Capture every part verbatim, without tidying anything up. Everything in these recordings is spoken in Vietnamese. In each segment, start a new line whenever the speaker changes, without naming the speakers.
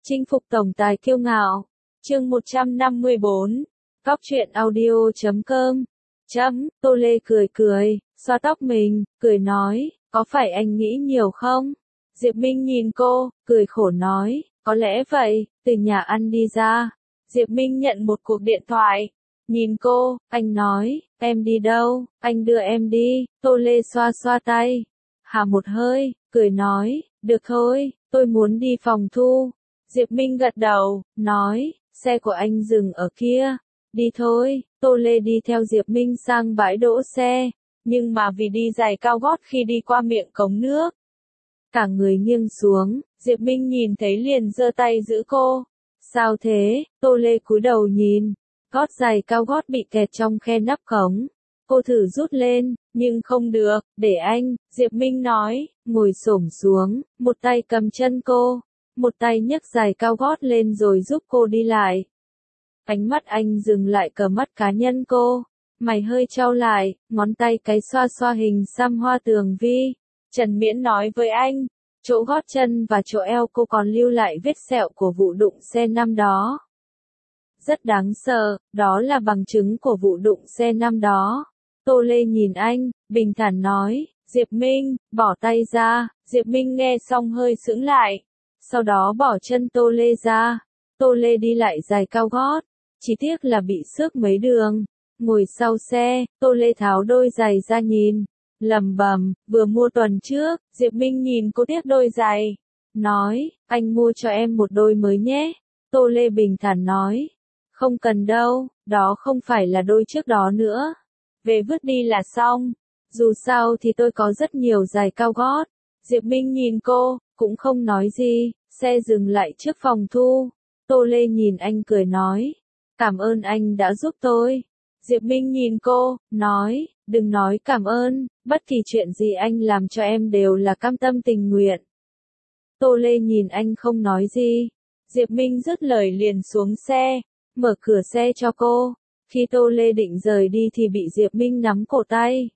Chinh phục tổng tài kiêu ngạo. Chương một trăm năm mươi bốn. Góc truyện audio chấm com. Chấm, Tô Lê cười cười, xoa tóc mình, cười nói, có phải anh nghĩ nhiều không? Diệp Minh nhìn cô, cười khổ nói, có lẽ vậy, từ nhà ăn đi ra. Diệp Minh nhận một cuộc điện thoại. Nhìn cô, anh nói, em đi đâu, anh đưa em đi. Tô Lê xoa xoa tay. Hà một hơi, cười nói, được thôi, tôi muốn đi phòng thu. Diệp Minh gật đầu, nói, xe của anh dừng ở kia. Đi thôi. Tô Lê đi theo Diệp Minh sang bãi đỗ xe, nhưng mà vì đi giày cao gót khi đi qua miệng cống nước, cả người nghiêng xuống. Diệp Minh nhìn thấy liền giơ tay giữ cô. Sao thế? Tô Lê cúi đầu nhìn, gót giày cao gót bị kẹt trong khe nắp cống. Cô thử rút lên, nhưng không được, để anh. Diệp Minh nói, ngồi xổm xuống, một tay cầm chân cô, một tay nhấc giày cao gót lên rồi giúp cô đi lại. Ánh mắt anh dừng lại cờ mắt cá nhân cô, mày hơi trao lại, ngón tay cái xoa xoa hình xăm hoa tường vi. Trần Miễn nói với anh, chỗ gót chân và chỗ eo cô còn lưu lại vết sẹo của vụ đụng xe năm đó. Rất đáng sợ, đó là bằng chứng của vụ đụng xe năm đó. Tô Lê nhìn anh, bình thản nói, Diệp Minh, bỏ tay ra. Diệp Minh nghe xong hơi sững lại, sau đó bỏ chân Tô Lê ra. Tô Lê đi lại giày cao gót, chỉ tiếc là bị xước mấy đường. Ngồi sau xe, Tô Lê tháo đôi giày ra nhìn, lẩm bẩm, vừa mua tuần trước. Diệp Minh nhìn cô tiếc đôi giày, nói, anh mua cho em một đôi mới nhé. Tô Lê bình thản nói, không cần đâu, đó không phải là đôi trước đó nữa. Về vứt đi là xong, dù sao thì tôi có rất nhiều giày cao gót. Diệp Minh nhìn cô, cũng không nói gì. Xe dừng lại trước phòng thu. Tô Lê nhìn anh cười nói, cảm ơn anh đã giúp tôi. Diệp Minh nhìn cô, nói, đừng nói cảm ơn, bất kỳ chuyện gì anh làm cho em đều là cam tâm tình nguyện. Tô Lê nhìn anh không nói gì. Diệp Minh dứt lời liền xuống xe, mở cửa xe cho cô. Khi Tô Lê định rời đi thì bị Diệp Minh nắm cổ tay.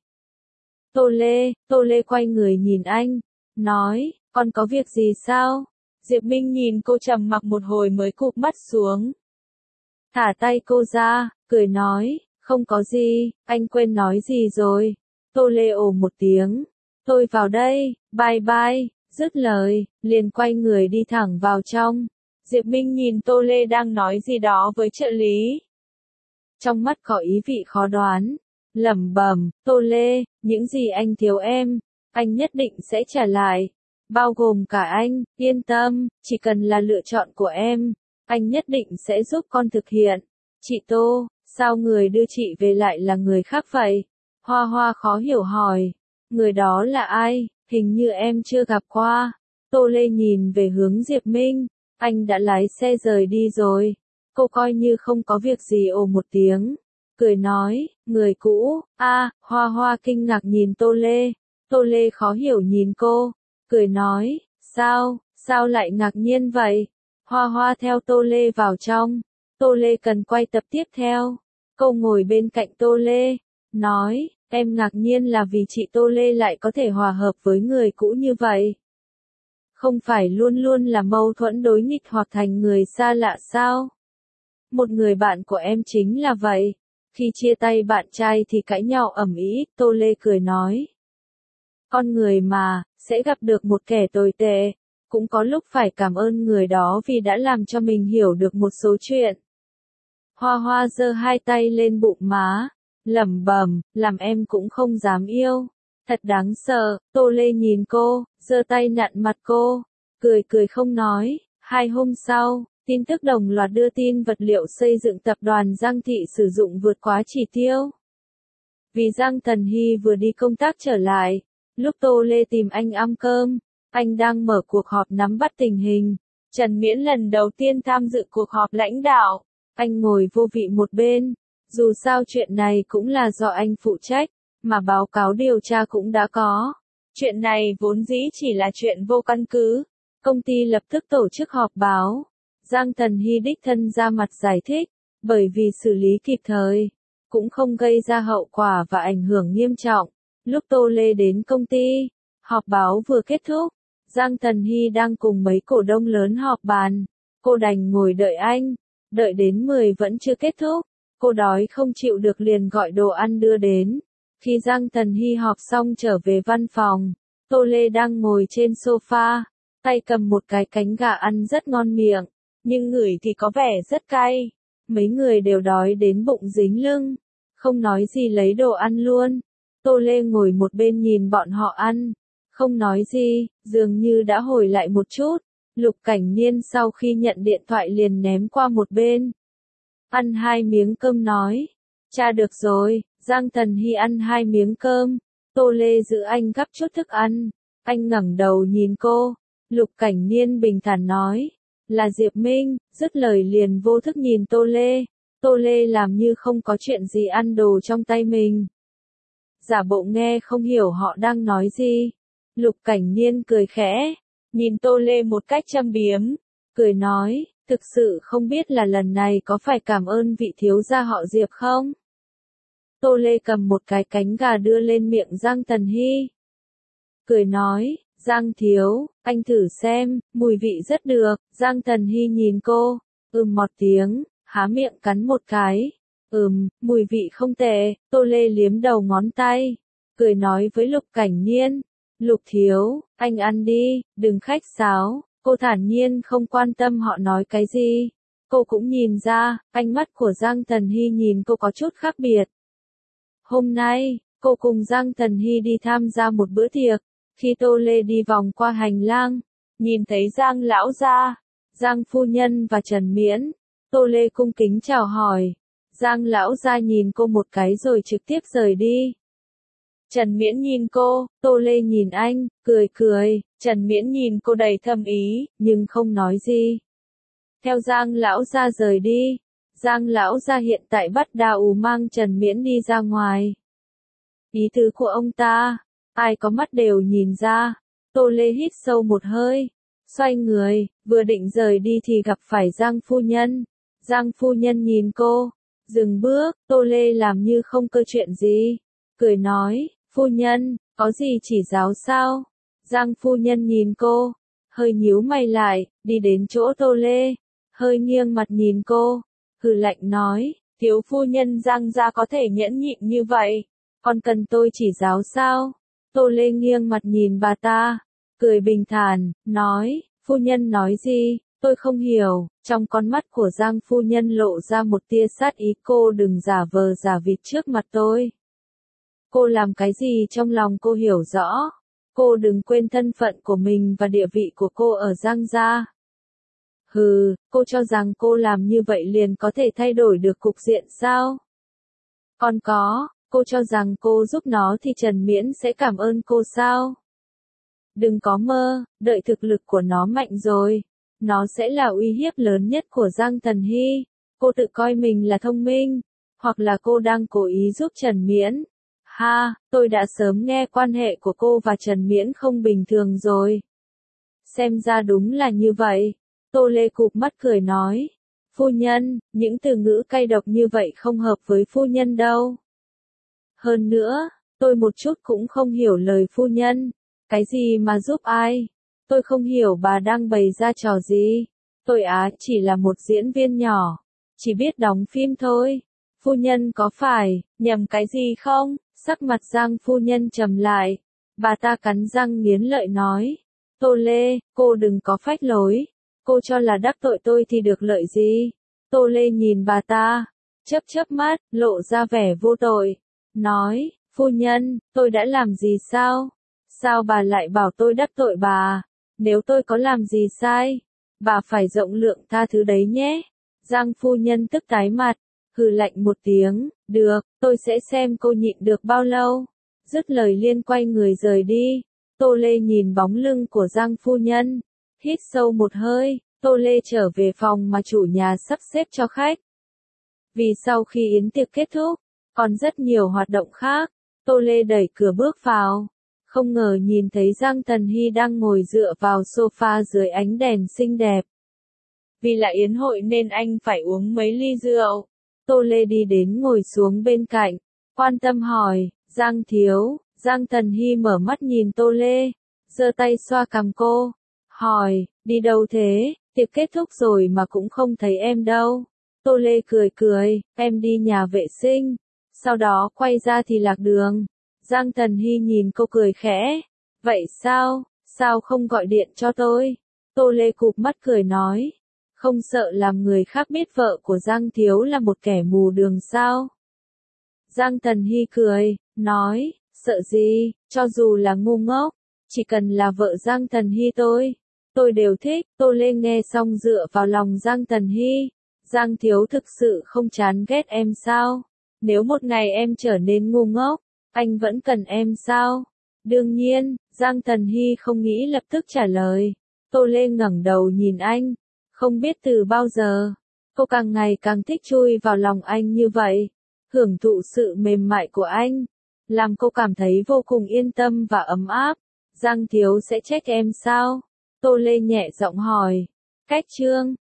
Tô Lê, Tô Lê quay người nhìn anh, nói, con có việc gì sao? Diệp Minh nhìn cô trầm mặc một hồi mới cụp mắt xuống. Thả tay cô ra, cười nói, không có gì, anh quên nói gì rồi. Tô Lê ồ một tiếng, tôi vào đây, bye bye. Dứt lời, liền quay người đi thẳng vào trong. Diệp Minh nhìn Tô Lê đang nói gì đó với trợ lý, trong mắt có ý vị khó đoán, lẩm bẩm, Tô Lê, những gì anh thiếu em, anh nhất định sẽ trả lại, bao gồm cả anh, yên tâm, chỉ cần là lựa chọn của em, anh nhất định sẽ giúp con thực hiện. Chị Tô, sao người đưa chị về lại là người khác vậy? Hoa Hoa khó hiểu hỏi, người đó là ai, hình như em chưa gặp qua. Tô Lê nhìn về hướng Diệp Minh, anh đã lái xe rời đi rồi. Cô coi như không có việc gì ồ một tiếng, cười nói, người cũ. A, Hoa Hoa kinh ngạc nhìn Tô Lê. Tô Lê khó hiểu nhìn cô, cười nói, sao, sao lại ngạc nhiên vậy? Hoa Hoa theo Tô Lê vào trong. Tô Lê cần quay tập tiếp theo. Cô ngồi bên cạnh Tô Lê, nói, em ngạc nhiên là vì chị Tô Lê lại có thể hòa hợp với người cũ như vậy. Không phải luôn luôn là mâu thuẫn đối nghịch hoặc thành người xa lạ sao? Một người bạn của em chính là vậy. Khi chia tay bạn trai thì cãi nhau ầm ĩ. Tô Lê cười nói, con người mà, sẽ gặp được một kẻ tồi tệ, cũng có lúc phải cảm ơn người đó vì đã làm cho mình hiểu được một số chuyện. Hoa Hoa giơ hai tay lên bụng má, lẩm bẩm, làm em cũng không dám yêu. Thật đáng sợ. Tô Lê nhìn cô, giơ tay nặn mặt cô, cười cười không nói. Hai hôm sau, tin tức đồng loạt đưa tin vật liệu xây dựng tập đoàn Giang Thị sử dụng vượt quá chỉ tiêu. Vì Giang Thần Hy vừa đi công tác trở lại, lúc Tô Lê tìm anh ăn cơm, anh đang mở cuộc họp nắm bắt tình hình. Trần Miễn lần đầu tiên tham dự cuộc họp lãnh đạo, anh ngồi vô vị một bên. Dù sao chuyện này cũng là do anh phụ trách, mà báo cáo điều tra cũng đã có. Chuyện này vốn dĩ chỉ là chuyện vô căn cứ. Công ty lập tức tổ chức họp báo. Giang Thần Hy đích thân ra mặt giải thích, bởi vì xử lý kịp thời, cũng không gây ra hậu quả và ảnh hưởng nghiêm trọng. Lúc Tô Lê đến công ty, họp báo vừa kết thúc, Giang Thần Hy đang cùng mấy cổ đông lớn họp bàn. Cô đành ngồi đợi anh, đợi đến mười vẫn chưa kết thúc, cô đói không chịu được liền gọi đồ ăn đưa đến. Khi Giang Tần Hy họp xong trở về văn phòng, Tô Lê đang ngồi trên sofa, tay cầm một cái cánh gà ăn rất ngon miệng, nhưng ngửi thì có vẻ rất cay. Mấy người đều đói đến bụng dính lưng, không nói gì lấy đồ ăn luôn. Tô Lê ngồi một bên nhìn bọn họ ăn, không nói gì, dường như đã hồi lại một chút. Lục Cảnh Niên sau khi nhận điện thoại liền ném qua một bên. Ăn hai miếng cơm nói, cha được rồi. Giang Tần Hy ăn hai miếng cơm, Tô Lê giữ anh gắp chút thức ăn, anh ngẩng đầu nhìn cô. Lục Cảnh Niên bình thản nói, là Diệp Minh, dứt lời liền vô thức nhìn Tô Lê. Tô Lê làm như không có chuyện gì ăn đồ trong tay mình, giả bộ nghe không hiểu họ đang nói gì. Lục Cảnh Niên cười khẽ, nhìn Tô Lê một cách châm biếm, cười nói, thực sự không biết là lần này có phải cảm ơn vị thiếu gia họ Diệp không? Tô Lê cầm một cái cánh gà đưa lên miệng Giang Tần Hy. Cười nói, Giang thiếu, anh thử xem, mùi vị rất được. Giang Tần Hy nhìn cô, ừm một tiếng, há miệng cắn một cái. Ừm, mùi vị không tệ. Tô Lê liếm đầu ngón tay, cười nói với Lục Cảnh Niên, Lục thiếu, anh ăn đi, đừng khách sáo. Cô thản nhiên không quan tâm họ nói cái gì. Cô cũng nhìn ra, ánh mắt của Giang Tần Hy nhìn cô có chút khác biệt. Hôm nay, cô cùng Giang Tần Hy đi tham gia một bữa tiệc. Khi Tô Lê đi vòng qua hành lang, nhìn thấy Giang lão gia, Giang phu nhân và Trần Miễn, Tô Lê cung kính chào hỏi. Giang lão gia nhìn cô một cái rồi trực tiếp rời đi. Trần Miễn nhìn cô, Tô Lê nhìn anh, cười cười. Trần Miễn nhìn cô đầy thâm ý, nhưng không nói gì. Theo Giang lão gia rời đi, Giang lão gia hiện tại bắt đầu mang Trần Miễn đi ra ngoài. Ý tứ của ông ta, ai có mắt đều nhìn ra. Tô Lê hít sâu một hơi, xoay người, vừa định rời đi thì gặp phải Giang phu nhân. Giang phu nhân nhìn cô, dừng bước. Tô Lê làm như không cơ chuyện gì, cười nói, phu nhân, có gì chỉ giáo sao? Giang phu nhân nhìn cô, hơi nhíu mày lại, đi đến chỗ Tô Lê, hơi nghiêng mặt nhìn cô, hừ lạnh nói, thiếu phu nhân Giang gia có thể nhẫn nhịn như vậy, còn cần tôi chỉ giáo sao? Tô Lê nghiêng mặt nhìn bà ta, cười bình thản, nói, phu nhân nói gì, tôi không hiểu. Trong con mắt của Giang phu nhân lộ ra một tia sát ý, cô đừng giả vờ giả vịt trước mặt tôi. Cô làm cái gì trong lòng cô hiểu rõ, cô đừng quên thân phận của mình và địa vị của cô ở Giang gia. Hừ, cô cho rằng cô làm như vậy liền có thể thay đổi được cục diện sao? Còn có, cô cho rằng cô giúp nó thì Trần Miễn sẽ cảm ơn cô sao? Đừng có mơ, đợi thực lực của nó mạnh rồi, nó sẽ là uy hiếp lớn nhất của Giang Tần Hy. Cô tự coi mình là thông minh, hoặc là cô đang cố ý giúp Trần Miễn. Ha, tôi đã sớm nghe quan hệ của cô và Trần Miễn không bình thường rồi. Xem ra đúng là như vậy. Tô Lê cụp mắt cười nói, phu nhân, những từ ngữ cay độc như vậy không hợp với phu nhân đâu. Hơn nữa, tôi một chút cũng không hiểu lời phu nhân. Cái gì mà giúp ai? Tôi không hiểu bà đang bày ra trò gì. Tôi á chỉ là một diễn viên nhỏ, chỉ biết đóng phim thôi. Phu nhân có phải nhầm cái gì không? Sắc mặt Giang phu nhân trầm lại, bà ta cắn răng nghiến lợi nói, Tô Lê, cô đừng có phách lối, cô cho là đắc tội tôi thì được lợi gì? Tô Lê nhìn bà ta, chớp chớp mắt, lộ ra vẻ vô tội, nói, phu nhân, tôi đã làm gì sao? Sao bà lại bảo tôi đắc tội bà? Nếu tôi có làm gì sai, bà phải rộng lượng tha thứ đấy nhé. Giang phu nhân tức tái mặt, hừ lạnh một tiếng, được, tôi sẽ xem cô nhịn được bao lâu. Dứt lời liên quay người rời đi. Tô Lê nhìn bóng lưng của Giang phu nhân, hít sâu một hơi. Tô Lê trở về phòng mà chủ nhà sắp xếp cho khách. Vì sau khi yến tiệc kết thúc, còn rất nhiều hoạt động khác. Tô Lê đẩy cửa bước vào, không ngờ nhìn thấy Giang Tần Hy đang ngồi dựa vào sofa dưới ánh đèn xinh đẹp. Vì là yến hội nên anh phải uống mấy ly rượu. Tô Lê đi đến ngồi xuống bên cạnh, quan tâm hỏi, Giang thiếu. Giang Tần Hy mở mắt nhìn Tô Lê, giơ tay xoa cằm cô, hỏi, đi đâu thế, tiệc kết thúc rồi mà cũng không thấy em đâu. Tô Lê cười cười, em đi nhà vệ sinh, sau đó quay ra thì lạc đường. Giang Thần Hy nhìn cô cười khẽ, vậy sao, sao không gọi điện cho tôi? Tô Lê cụp mắt cười nói, không sợ làm người khác biết vợ của Giang Thiếu là một kẻ mù đường sao? Giang Thần Hy cười, nói, sợ gì, cho dù là ngu ngốc, chỉ cần là vợ Giang Thần Hy tôi, tôi đều thích. Tô Lê nghe xong dựa vào lòng Giang Thần Hy, Giang Thiếu thực sự không chán ghét em sao? Nếu một ngày em trở nên ngu ngốc, anh vẫn cần em sao? Đương nhiên, Giang Thần Hy không nghĩ lập tức trả lời. Tô Lê ngẩng đầu nhìn anh, không biết từ bao giờ, cô càng ngày càng thích chui vào lòng anh như vậy, hưởng thụ sự mềm mại của anh, làm cô cảm thấy vô cùng yên tâm và ấm áp. Giang Thiếu sẽ trách em sao? Tô Lê nhẹ giọng hỏi. Cách chương